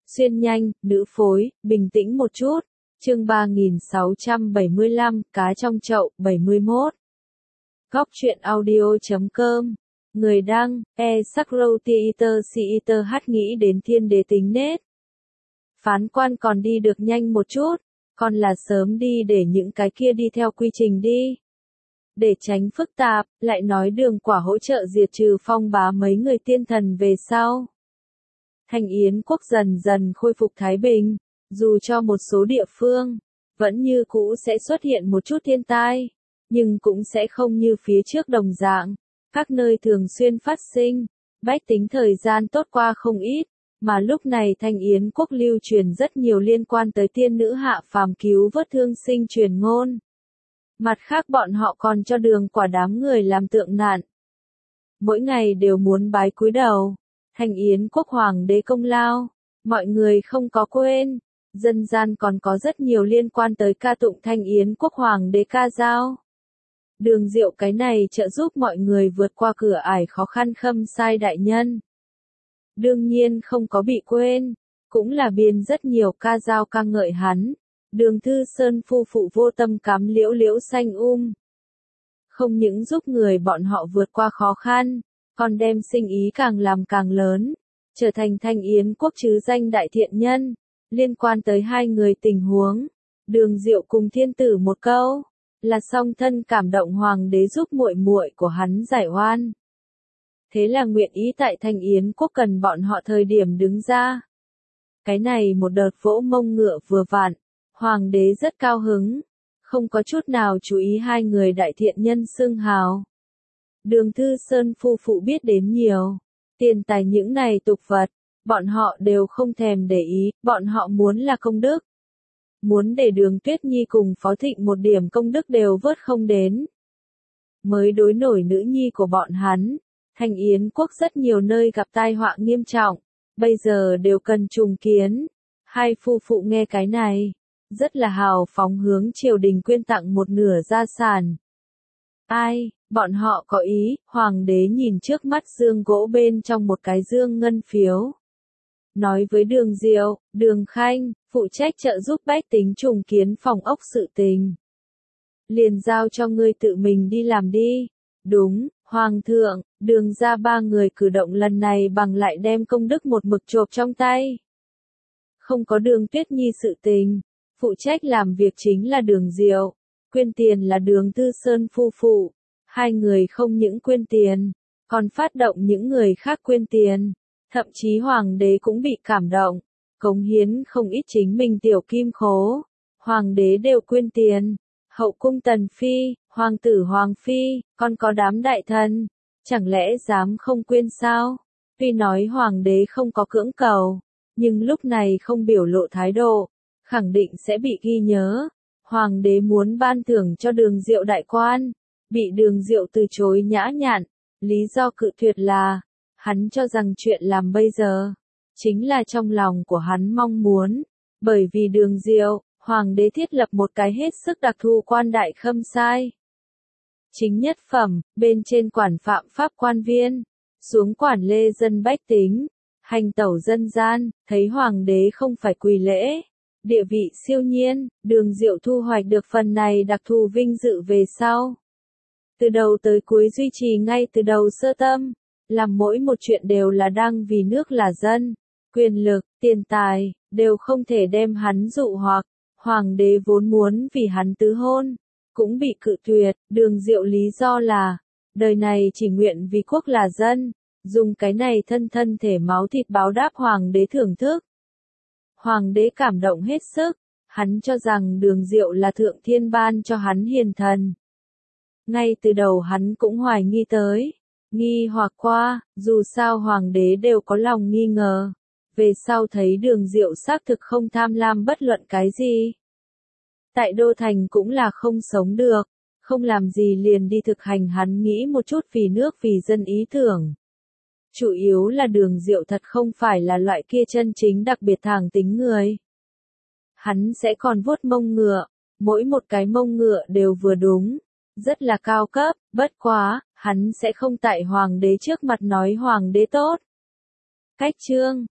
Xuyên nhanh, nữ phối, bình tĩnh một chút. Chương 3675, cá trong chậu, 71. Góc truyện audio.com. Người đăng, Sakrotiiter nghĩ đến thiên đế tính nết. Phán quan còn đi được nhanh một chút, còn là sớm đi để những cái kia đi theo quy trình đi. Để tránh phức tạp, lại nói Đường Quả hỗ trợ diệt trừ phong bá mấy người tiên thần về sau. Thanh Yến quốc dần dần khôi phục thái bình, dù cho một số địa phương, vẫn như cũ sẽ xuất hiện một chút thiên tai, nhưng cũng sẽ không như phía trước đồng dạng. Các nơi thường xuyên phát sinh, bách tính thời gian tốt qua không ít, mà lúc này Thanh Yến quốc lưu truyền rất nhiều liên quan tới tiên nữ hạ phàm cứu vớt thương sinh truyền ngôn. Mặt khác bọn họ còn cho Đường Quả đám người làm tượng nạn. Mỗi ngày đều muốn bái cúi đầu. Thanh Yến quốc hoàng đế công lao, mọi người không có quên. Dân gian còn có rất nhiều liên quan tới ca tụng Thanh Yến quốc hoàng đế ca dao. Đường Diệu cái này trợ giúp mọi người vượt qua cửa ải khó khăn khâm sai đại nhân. Đương nhiên không có bị quên, cũng là biên rất nhiều ca dao ca ngợi hắn. Đường Thư Sơn phu phụ vô tâm cắm liễu liễu xanh không những giúp người bọn họ vượt qua khó khăn, còn đem sinh ý càng làm càng lớn, trở thành Thanh Yến quốc chứ danh đại thiện nhân. Liên quan tới hai người tình huống, Đường Diệu cùng thiên tử một câu, là song thân cảm động hoàng đế giúp muội muội của hắn giải oan. Thế là nguyện ý tại Thanh Yến quốc cần bọn họ thời điểm đứng ra. Cái này một đợt vỗ mông ngựa vừa vặn, hoàng đế rất cao hứng, không có chút nào chú ý hai người đại thiện nhân xưng hào. Đường Thư Sơn phu phụ biết đến nhiều, tiền tài những này tục vật, bọn họ đều không thèm để ý, bọn họ muốn là công đức. Muốn để Đường Tuyết Nhi cùng Phó Thịnh một điểm công đức đều vớt không đến. Mới đối nổi nữ nhi của bọn hắn, Thanh Yến quốc rất nhiều nơi gặp tai họa nghiêm trọng, bây giờ đều cần trùng kiến. Hai phu phụ nghe cái này, rất là hào phóng hướng triều đình quyên tặng một nửa gia sản. Ai, bọn họ có ý, hoàng đế nhìn trước mắt dương gỗ bên trong một cái dương ngân phiếu. Nói với Đường Diệu, Đường Khanh, phụ trách trợ giúp bách tính trùng kiến phòng ốc sự tình. Liền giao cho ngươi tự mình đi làm đi. Đúng, Hoàng thượng, Đường ra ba người cử động lần này bằng lại đem công đức một mực chộp trong tay. Không có Đường Tuyết Nhi sự tình, phụ trách làm việc chính là Đường Diệu, quyên tiền là Đường Thư Sơn phu phụ. Hai người không những quyên tiền, còn phát động những người khác quyên tiền. Thậm chí hoàng đế cũng bị cảm động, cống hiến không ít chính mình tiểu kim khố. Hoàng đế đều quyên tiền, hậu cung tần phi, hoàng tử hoàng phi, còn có đám đại thần, chẳng lẽ dám không quyên sao? Tuy nói hoàng đế không có cưỡng cầu, nhưng lúc này không biểu lộ thái độ, khẳng định sẽ bị ghi nhớ. Hoàng đế muốn ban thưởng cho Đường Diệu đại quan, bị Đường Diệu từ chối nhã nhặn, lý do cự tuyệt là hắn cho rằng chuyện làm bây giờ, chính là trong lòng của hắn mong muốn, bởi vì Đường Diệu, hoàng đế thiết lập một cái hết sức đặc thù quan đại khâm sai. Chính nhất phẩm, bên trên quản phạm pháp quan viên, xuống quản lê dân bách tính, hành tẩu dân gian, thấy hoàng đế không phải quỳ lễ, địa vị siêu nhiên, Đường Diệu thu hoạch được phần này đặc thù vinh dự về sau. Từ đầu tới cuối duy trì ngay từ đầu sơ tâm. Làm mỗi một chuyện đều là đang vì nước là dân, quyền lực, tiền tài, đều không thể đem hắn dụ hoặc. Hoàng đế vốn muốn vì hắn tứ hôn, cũng bị cự tuyệt. Đường Diệu lý do là, đời này chỉ nguyện vì quốc là dân, dùng cái này thân thể máu thịt báo đáp hoàng đế thưởng thức. Hoàng đế cảm động hết sức, hắn cho rằng Đường Diệu là thượng thiên ban cho hắn hiền thần. Ngay từ đầu hắn cũng hoài nghi tới. Nghi hoặc qua, dù sao hoàng đế đều có lòng nghi ngờ. Về sau thấy Đường Diệu xác thực không tham lam bất luận cái gì. Tại đô thành cũng là không sống được, không làm gì liền đi thực hành hắn nghĩ một chút vì nước vì dân ý tưởng. Chủ yếu là Đường Diệu thật không phải là loại kia chân chính đặc biệt thẳng tính người. Hắn sẽ còn vuốt mông ngựa, mỗi một cái mông ngựa đều vừa đúng, rất là cao cấp, bất quá. Hắn sẽ không tại hoàng đế trước mặt nói hoàng đế tốt. Cách chương